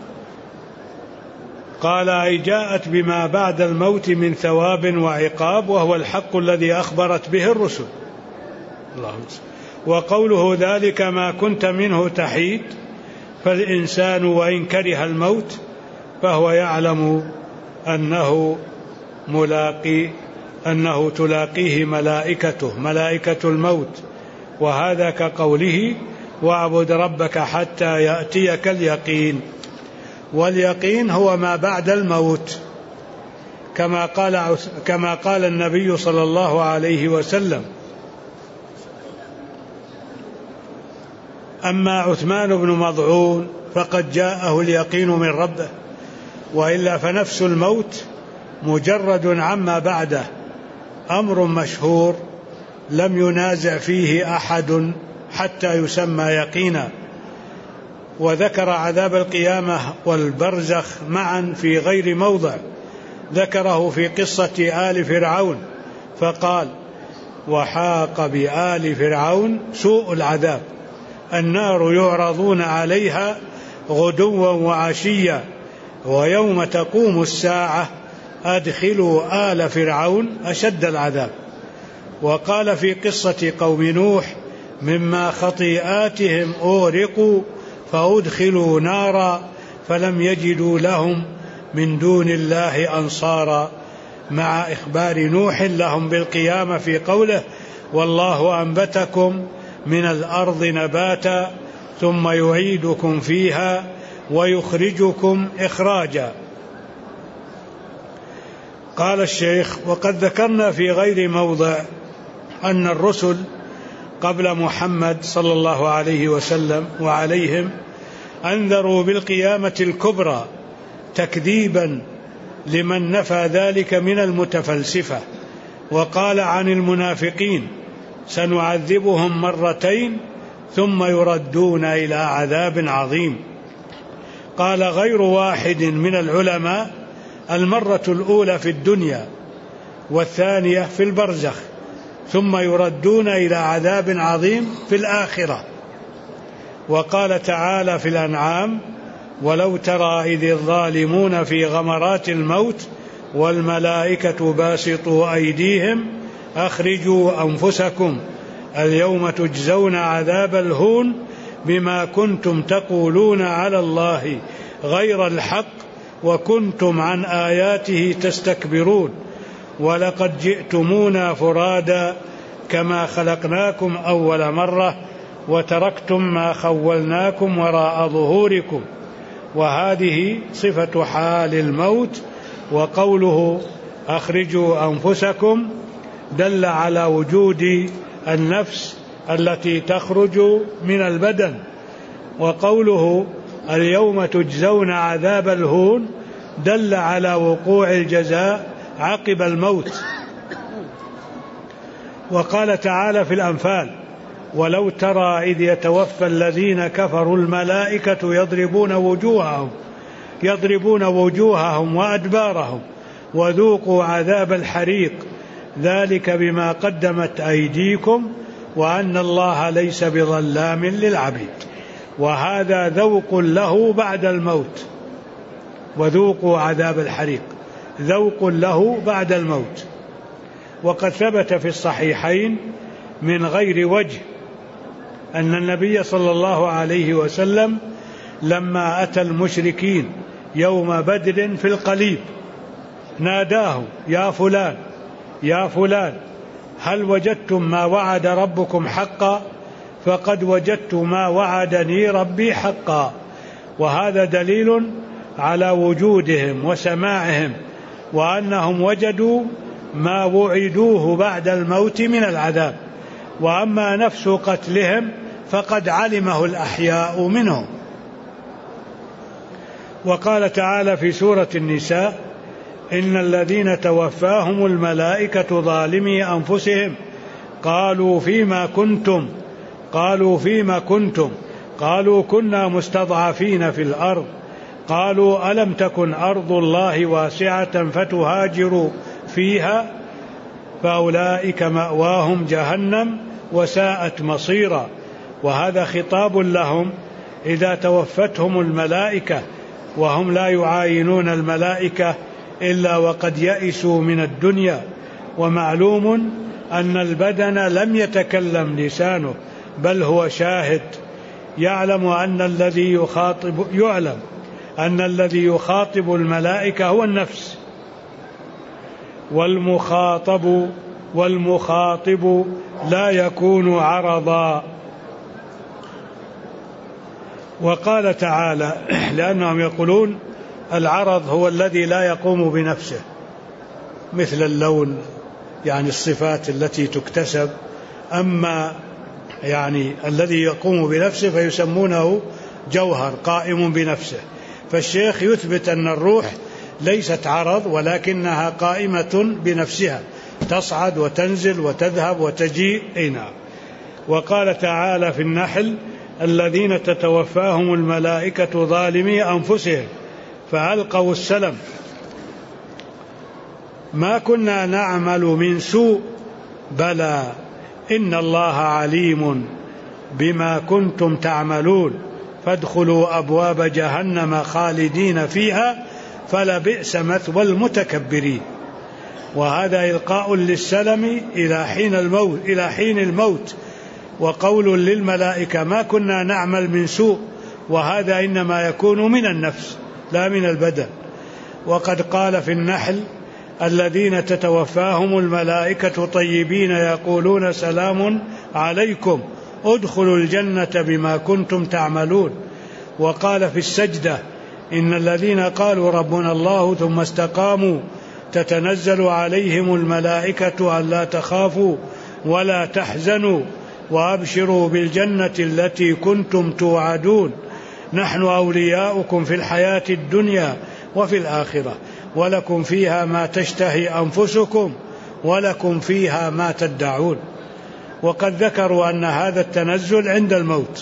قال أي جاءت بما بعد الموت من ثواب وعقاب، وهو الحق الذي أخبرت به الرسل. وقوله ذلك ما كنت منه تحيد، فالإنسان وإن كره الموت فهو يعلم أنه تلاقيه ملائكة الموت، وهذا كقوله واعبد ربك حتى يأتيك اليقين. واليقين هو ما بعد الموت، كما قال النبي صلى الله عليه وسلم: أما عثمان بن مظعون فقد جاءه اليقين من ربه، وإلا فنفس الموت مجرد عما بعده أمر مشهور لم ينازع فيه أحد حتى يسمى يقينا. وذكر عذاب القيامة والبرزخ معا في غير موضع، ذكره في قصة آل فرعون فقال: وحاق بآل فرعون سوء العذاب، النار يعرضون عليها غدوا وعشيا ويوم تقوم الساعة أدخلوا آل فرعون أشد العذاب. وقال في قصة قوم نوح: مما خطيئاتهم أغرقوا فأدخلوا نارا فلم يجدوا لهم من دون الله أنصارا، مع إخبار نوح لهم بالقيامة في قوله: والله أنبتكم من الأرض نباتا ثم يعيدكم فيها ويخرجكم إخراجا. قال الشيخ: وقد ذكرنا في غير موضع أن الرسل قبل محمد صلى الله عليه وسلم وعليهم أنذروا بالقيامة الكبرى تكذيبا لمن نفى ذلك من المتفلسفة. وقال عن المنافقين: سنعذبهم مرتين ثم يردون إلى عذاب عظيم. قال غير واحد من العلماء: المرة الأولى في الدنيا، والثانية في البرزخ، ثم يردون إلى عذاب عظيم في الآخرة. وقال تعالى في الأنعام: ولو ترى إذ الظالمون في غمرات الموت والملائكة باسطوا أيديهم أخرجوا أنفسكم اليوم تجزون عذاب الهون بما كنتم تقولون على الله غير الحق وكنتم عن آياته تستكبرون ولقد جئتمونا فرادا كما خلقناكم أول مرة وتركتم ما خولناكم وراء ظهوركم. وهذه صفة حال الموت. وقوله أخرجوا أنفسكم دل على وجود النفس التي تخرج من البدن. وقوله اليوم تجزون عذاب الهون دل على وقوع الجزاء عقب الموت. وقال تعالى في الأنفال: ولو ترى إذ يتوفى الذين كفروا الملائكة يضربون وجوههم وأدبارهم وذوقوا عذاب الحريق ذلك بما قدمت أيديكم وأن الله ليس بظلام للعبيد. وهذا ذوق له بعد الموت، وذوقوا عذاب الحريق، ذوق له بعد الموت. وقد ثبت في الصحيحين من غير وجه أن النبي صلى الله عليه وسلم لما أتى المشركين يوم بدر في القليب ناداهم: يا فلان يا فلان، هل وجدتم ما وعد ربكم حقا؟ فقد وجدت ما وعدني ربي حقا. وهذا دليل على وجودهم وسماعهم، وأنهم وجدوا ما وعدوه بعد الموت من العذاب. وأما نفس قتلهم فقد علمه الأحياء منهم. وقال تعالى في سورة النساء: إن الذين توفاهم الملائكة ظالمي أنفسهم قالوا فيما كنتم قالوا كنا مستضعفين في الأرض قالوا ألم تكن أرض الله واسعة فتهاجروا فيها فأولئك مأواهم جهنم وساءت مصيرا. وهذا خطاب لهم إذا توفتهم الملائكة وهم لا يعاينون الملائكة إلا وقد يئسوا من الدنيا. ومعلوم أن البدن لم يتكلم لسانه، بل هو شاهد، يعلم أن الذي يخاطب الملائكة هو النفس، والمخاطب لا يكون عرضا. وقال تعالى: لأنهم يقولون العرض هو الذي لا يقوم بنفسه، مثل اللون، يعني الصفات التي تكتسب. أما يعني الذي يقوم بنفسه فيسمونه جوهر قائم بنفسه. فالشيخ يثبت أن الروح ليست عرض، ولكنها قائمة بنفسها، تصعد وتنزل وتذهب وتجيء. نعم. وقال تعالى في النحل: الذين تتوفاهم الملائكة ظالمي أنفسهم فألقوا السلم ما كنا نعمل من سوء بلى إن الله عليم بما كنتم تعملون فادخلوا أبواب جهنم خالدين فيها فلبئس مثوى المتكبرين. وهذا إلقاء للسلم إلى حين الموت، وقول للملائكة ما كنا نعمل من سوء، وهذا إنما يكون من النفس لا من البدن. وقد قال في النحل: الذين تتوفاهم الملائكة طيبين يقولون سلام عليكم ادخلوا الجنة بما كنتم تعملون. وقال في السجدة: إن الذين قالوا ربنا الله ثم استقاموا تتنزل عليهم الملائكة ألا تخافوا ولا تحزنوا وأبشروا بالجنة التي كنتم توعدون نحن أولياؤكم في الحياة الدنيا وفي الآخرة ولكم فيها ما تشتهي أنفسكم ولكم فيها ما تدعون. وقد ذكروا أن هذا التنزل عند الموت.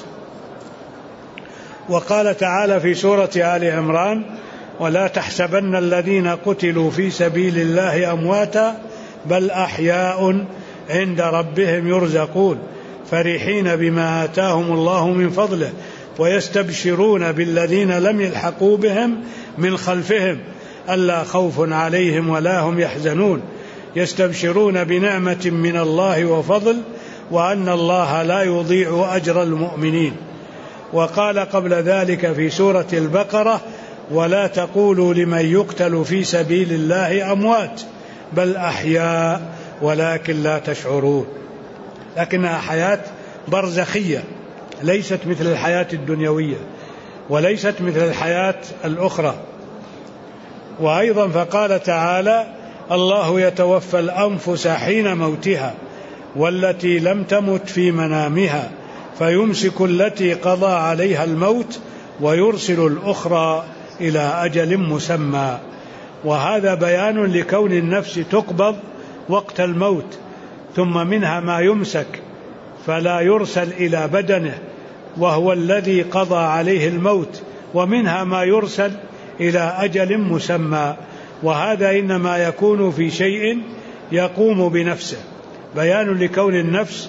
وقال تعالى في سورة آل عمران: ولا تحسبن الذين قتلوا في سبيل الله أمواتا بل أحياء عند ربهم يرزقون فرحين بما آتاهم الله من فضله ويستبشرون بالذين لم يلحقوا بهم من خلفهم ألا خوف عليهم ولا هم يحزنون يستبشرون بنعمة من الله وفضل وأن الله لا يضيع أجر المؤمنين. وقال قبل ذلك في سورة البقرة: ولا تقولوا لمن يقتل في سبيل الله أموات بل أحياء ولكن لا تشعرون. لكنها حياة برزخية، ليست مثل الحياة الدنيوية وليست مثل الحياة الأخرى. وأيضا فقال تعالى: الله يتوفى الأنفس حين موتها والتي لم تمت في منامها فيمسك التي قضى عليها الموت ويرسل الأخرى إلى أجل مسمى. وهذا بيان لكون النفس تقبض وقت الموت، ثم منها ما يمسك فلا يرسل إلى بدنه وهو الذي قضى عليه الموت، ومنها ما يرسل إلى أجل مسمى. وهذا إنما يكون في شيء يقوم بنفسه، بيان لكون النفس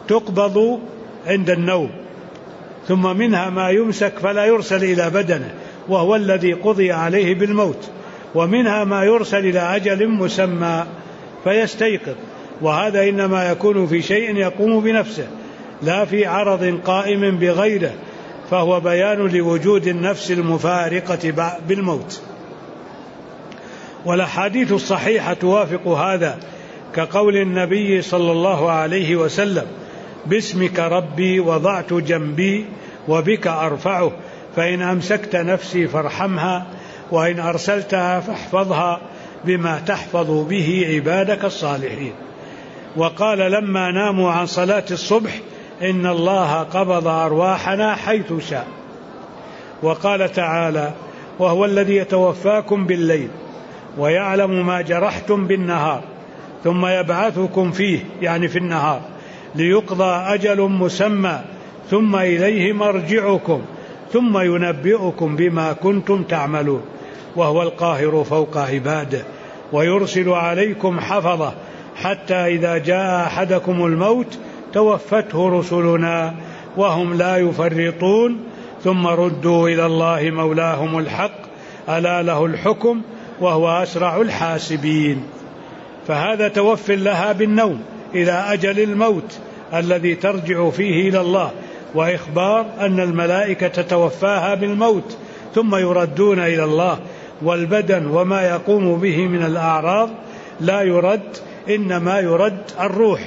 تقبض عند النوم، ثم منها ما يمسك فلا يرسل إلى بدنه وهو الذي قضي عليه بالموت، ومنها ما يرسل إلى أجل مسمى فيستيقظ، وهذا إنما يكون في شيء يقوم بنفسه لا في عرض قائم بغيره، فهو بيان لوجود النفس المفارقة بالموت. والأحاديث الصحيحة توافق هذا، كقول النبي صلى الله عليه وسلم: باسمك ربي وضعت جنبي وبك أرفعه، فإن أمسكت نفسي فارحمها، وإن أرسلتها فاحفظها بما تحفظ به عبادك الصالحين. وقال لما ناموا عن صلاة الصبح: إن الله قبض أرواحنا حيث شاء. وقال تعالى: وهو الذي يتوفاكم بالليل ويعلم ما جرحتم بالنهار ثم يبعثكم فيه، يعني في النهار، ليقضى أجل مسمى ثم إليه مرجعكم ثم ينبئكم بما كنتم تعملون، وهو القاهر فوق عباده ويرسل عليكم حفظه حتى إذا جاء أحدكم الموت توفته رسلنا وهم لا يفرطون ثم ردوا إلى الله مولاهم الحق ألا له الحكم وهو أسرع الحاسبين. فهذا توف لها بالنوم إلى أجل الموت الذي ترجع فيه إلى الله، وإخبار أن الملائكة تتوفاها بالموت ثم يردون إلى الله، والبدن وما يقوم به من الأعراض لا يرد، إنما يرد الروح.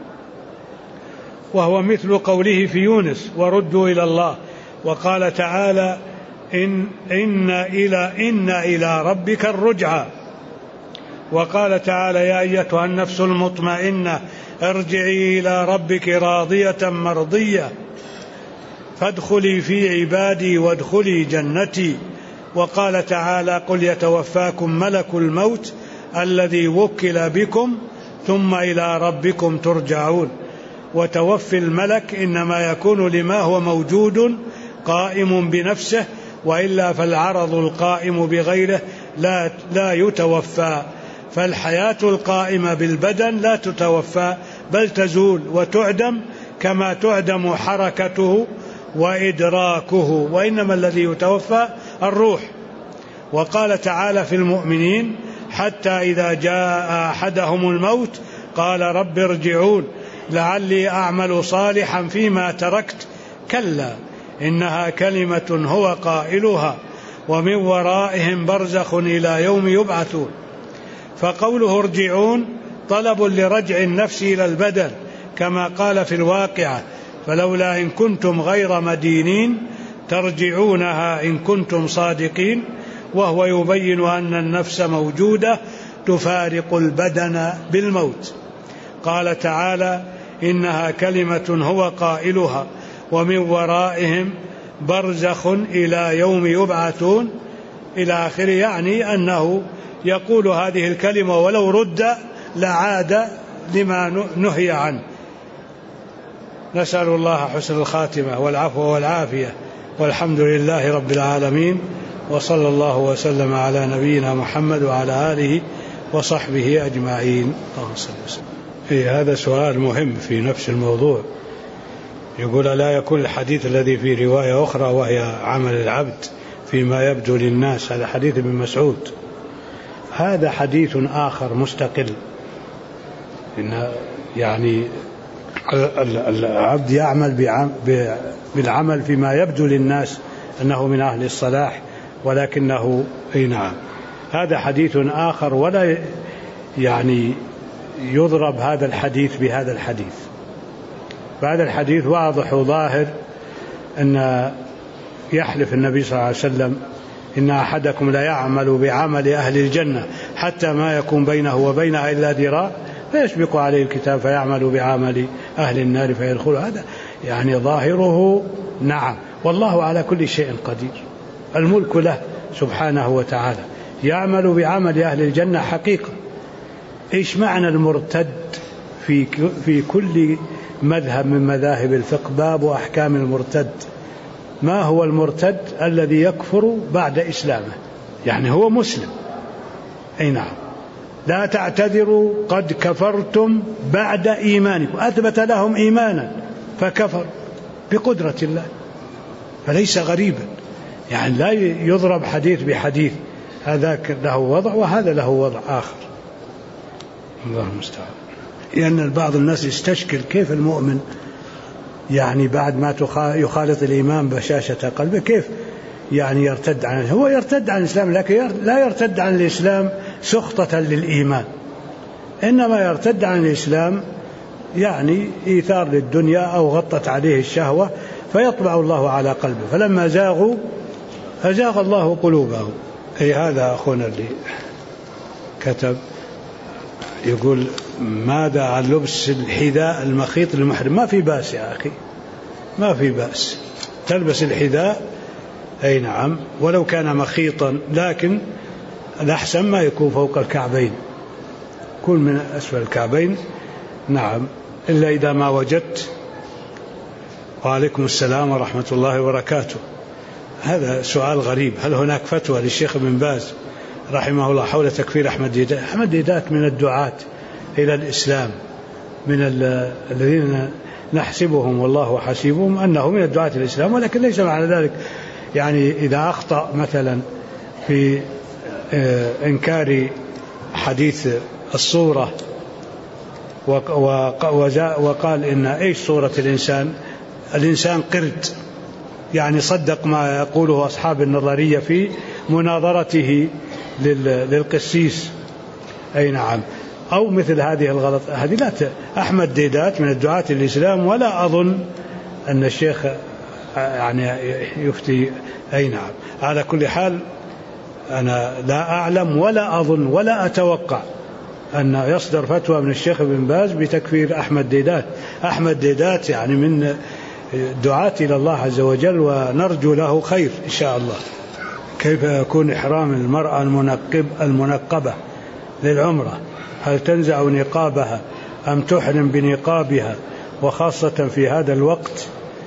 وهو مثل قوله في يونس: وردوا إلى الله. وقال تعالى: إن إلى ربك الرجعى. وقال تعالى: يا أيتها النفس المطمئنة ارجعي إلى ربك راضية مرضية فادخلي في عبادي وادخلي جنتي. وقال تعالى: قل يتوفاكم ملك الموت الذي وكل بكم ثم إلى ربكم ترجعون. وتوفي الملك إنما يكون لما هو موجود قائم بنفسه، وإلا فالعرض القائم بغيره لا يتوفى. فالحياة القائمة بالبدن لا تتوفى بل تزول وتعدم كما تعدم حركته وإدراكه، وإنما الذي يتوفى الروح. وقال تعالى في المؤمنين: حتى إذا جاء أحدهم الموت قال رب ارجعون لعلي أعمل صالحا فيما تركت كلا إنها كلمة هو قائلها ومن ورائهم برزخ إلى يوم يبعثون. فقوله ارجعون طلب لرجع النفس إلى البدن، كما قال في الواقعة: فلولا إن كنتم غير مدينين ترجعونها إن كنتم صادقين. وهو يبين أن النفس موجودة تفارق البدن بالموت. قال تعالى: إنها كلمة هو قائلها ومن ورائهم برزخ إلى يوم يبعثون إلى آخره، يعني أنه يقول هذه الكلمة ولو رد لعاد لما نهي عنه. نسأل الله حسن الخاتمة والعفو والعافية، والحمد لله رب العالمين، وصلى الله وسلم على نبينا محمد وعلى آله وصحبه أجمعين. هذا سؤال مهم في نفس الموضوع. يقول: لا يكون الحديث الذي في رواية أخرى وهي عمل العبد فيما يبدو للناس، هذا حديث ابن مسعود، هذا حديث آخر مستقل. إن يعني العبد يعمل بالعمل فيما يبدو للناس أنه من أهل الصلاح، ولكنه نعم هذا حديث آخر، ولا يعني يضرب هذا الحديث بهذا الحديث. فهذا الحديث واضح وظاهر أن يحلف النبي صلى الله عليه وسلم: إن أحدكم لا يعمل بعمل أهل الجنة حتى ما يكون بينه وبينها إلا ذراع فيسبق عليه الكتاب فيعمل بعمل أهل النار فيدخل. هذا يعني ظاهره نعم، والله على كل شيء قدير، الملك له سبحانه وتعالى، يعمل بعمل أهل الجنة حقيقة. إيش معنى المرتد في كل مذهب من مذاهب الفقه؟ باب أحكام المرتد. ما هو المرتد؟ الذي يكفر بعد إسلامه، يعني هو مسلم، أي نعم، لا تعتذروا قد كفرتم بعد إيمانكم. أثبت لهم إيمانا فكفر بقدرة الله، فليس غريبا. يعني لا يضرب حديث بحديث، هذاك له وضع وهذا له وضع آخر. الله المستعان. لأن بعض الناس يستشكل كيف المؤمن يعني بعد ما يخالط الإيمان بشاشة قلبه كيف يعني يرتد عنه. هو يرتد عن الإسلام، لكن لا يرتد عن الإسلام سخطة للإيمان، إنما يرتد عن الإسلام يعني إيثار للدنيا أو غطت عليه الشهوة فيطبع الله على قلبه. فلما زاغوا أزاغ الله قلوبهم. أي هذا أخونا اللي كتب يقول ماذا عن لبس الحذاء المخيط للمحرم؟ ما في بأس يا أخي، ما في بأس تلبس الحذاء، أي نعم، ولو كان مخيطا، لكن الأحسن ما يكون فوق الكعبين، يكون من أسفل الكعبين، نعم، إلا إذا ما وجدت. وعليكم السلام ورحمة الله وبركاته. هذا سؤال غريب. هل هناك فتوى للشيخ ابن باز رحمه الله حول تكفير أحمد ديدات؟ أحمد ديدات من الدعاة إلى الإسلام، من الذين نحسبهم والله حسيبهم أنه من الدعاة إلى الإسلام، ولكن ليس معنى ذلك يعني إذا أخطأ مثلا في إنكار حديث الصورة وقال إن إيش صورة الإنسان قرد، يعني صدق ما يقوله أصحاب النظرية في مناظرته للقسيس، أي نعم، أو مثل هذه الغلط. هذه لا أحمد ديدات من الدعاة الإسلام، ولا أظن أن الشيخ يعني يفتي، أي نعم. على كل حال أنا لا أعلم ولا أظن ولا أتوقع أن يصدر فتوى من الشيخ ابن باز بتكفير أحمد ديدات. أحمد ديدات يعني من دعاة إلى الله عز وجل، ونرجو له خير إن شاء الله. كيف يكون إحرام المرأة المنقبة للعمرة؟ هل تنزع نقابها أم تحرم بنقابها، وخاصة في هذا الوقت؟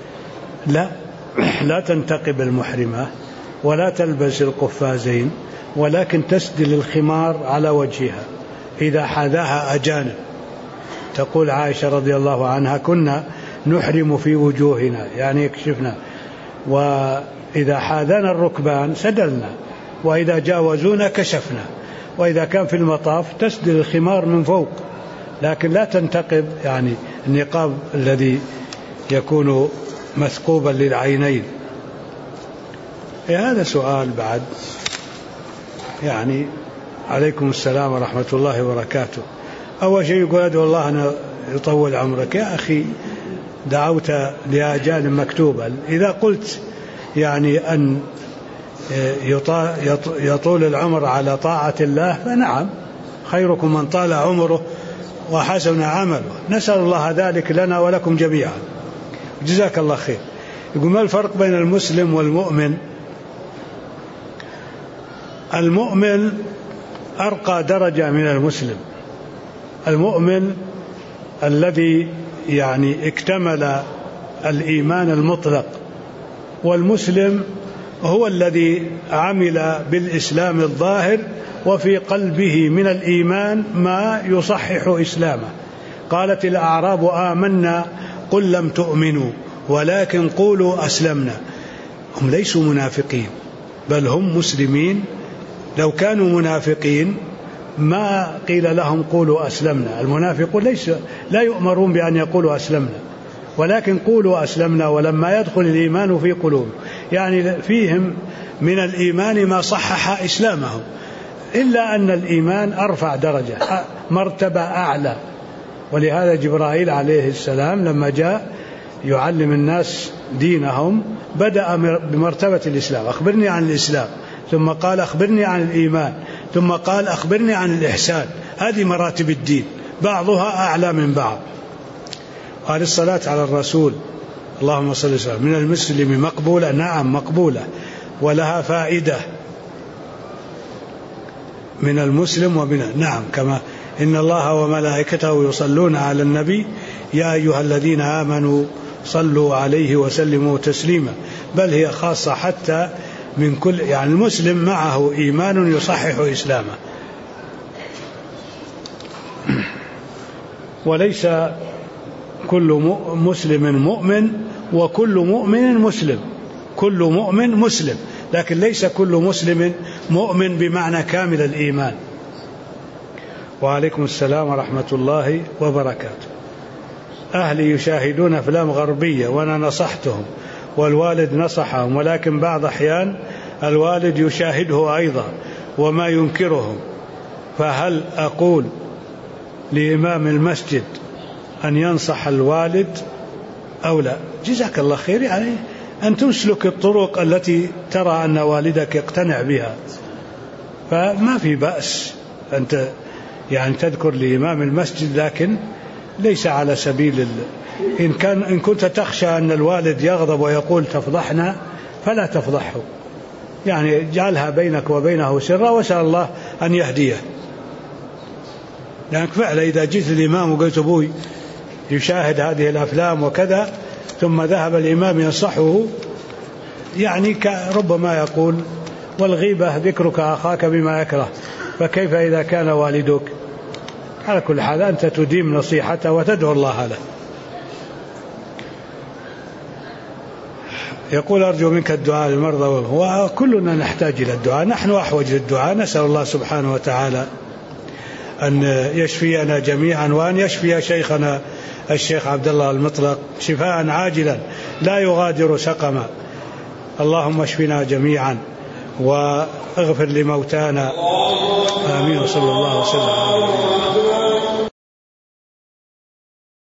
لا تنتقب المحرمة ولا تلبس القفازين، ولكن تسدل الخمار على وجهها إذا حاذاها أجانب. تقول عائشة رضي الله عنها كنا نحرم في وجوهنا، يعني يكشفنا، وإذا حاذانا الركبان سدلنا، وإذا جاوزونا كشفنا، وإذا كان في المطاف تسدل الخمار من فوق، لكن لا تنتقب يعني النقاب الذي يكون مثقوبا للعينين. هذا سؤال بعد. يعني عليكم السلام ورحمة الله وبركاته. أول شيء يقول أدعو الله أن يطول عمرك. يا أخي دعوت لآجال مكتوبة، إذا قلت يعني أن يطول العمر على طاعة الله فنعم، خيركم من طال عمره وحسن عمله، نسأل الله ذلك لنا ولكم جميعا، جزاك الله خير. يقول ما الفرق بين المسلم والمؤمن؟ المؤمن أرقى درجة من المسلم، المؤمن الذي يعني اكتمل الإيمان المطلق، والمسلم هو الذي عمل بالإسلام الظاهر وفي قلبه من الإيمان ما يصحح إسلامه. قالت الأعراب آمنا قل لم تؤمنوا ولكن قولوا أسلمنا. هم ليسوا منافقين بل هم مسلمين. لو كانوا منافقين ما قيل لهم قولوا أسلمنا. المنافقون لا يؤمرون بأن يقولوا أسلمنا، ولكن قولوا أسلمنا ولما يدخل الإيمان في قلوبهم، يعني فيهم من الإيمان ما صحح إسلامهم، إلا أن الإيمان أرفع درجة، مرتبة أعلى. ولهذا جبرائيل عليه السلام لما جاء يعلم الناس دينهم بدأ بمرتبة الإسلام، أخبرني عن الإسلام، ثم قال أخبرني عن الإيمان، ثم قال أخبرني عن الإحسان. هذه مراتب الدين بعضها أعلى من بعض. قال الصلاة على الرسول اللهم صل وسلم من المسلم مقبولة، نعم مقبولة ولها فائدة من المسلم نعم، كما إن الله وملائكته يصلون على النبي يا أيها الذين آمنوا صلوا عليه وسلموا تسليما. بل هي خاصة حتى من كل، يعني المسلم معه إيمان يصحح إسلامه. وليس كل مسلم مؤمن وكل مؤمن مسلم، كل مؤمن مسلم، لكن ليس كل مسلم مؤمن بمعنى كامل الإيمان. وعليكم السلام ورحمة الله وبركاته. أهلي يشاهدون أفلام غربية وأنا نصحتهم والوالد نصحهم، ولكن بعض أحيان الوالد يشاهده أيضا وما ينكرهم، فهل أقول لإمام المسجد أن ينصح الوالد أو لا؟ جزاك الله خير، يعني أن تسلك الطرق التي ترى أن والدك يقتنع بها، فما في بأس أنت يعني تذكر لإمام المسجد، لكن ليس على سبيل إن كنت تخشى أن الوالد يغضب ويقول تفضحنا فلا تفضحه، يعني اجعلها بينك وبينه سرا وسأل الله أن يهديه. لأنك فعلا إذا جئت الإمام وقلت أبوي يشاهد هذه الأفلام وكذا ثم ذهب الإمام ينصحه، يعني ربما يقول والغيبة ذكرك أخاك بما يكره، فكيف إذا كان والدك؟ على كل حال أنت تديم نصيحته وتدعو الله له. يقول أرجو منك الدعاء للمرضى، وكلنا نحتاج إلى الدعاء، نحن أحوج للدعاء، نسأل الله سبحانه وتعالى أن يشفينا جميعا، وأن يشفي شيخنا الشيخ عبد الله المطلق شفاء عاجلا لا يغادر سقما. اللهم اشفنا جميعا واغفر لموتانا، آمين، وصلى الله وسلم.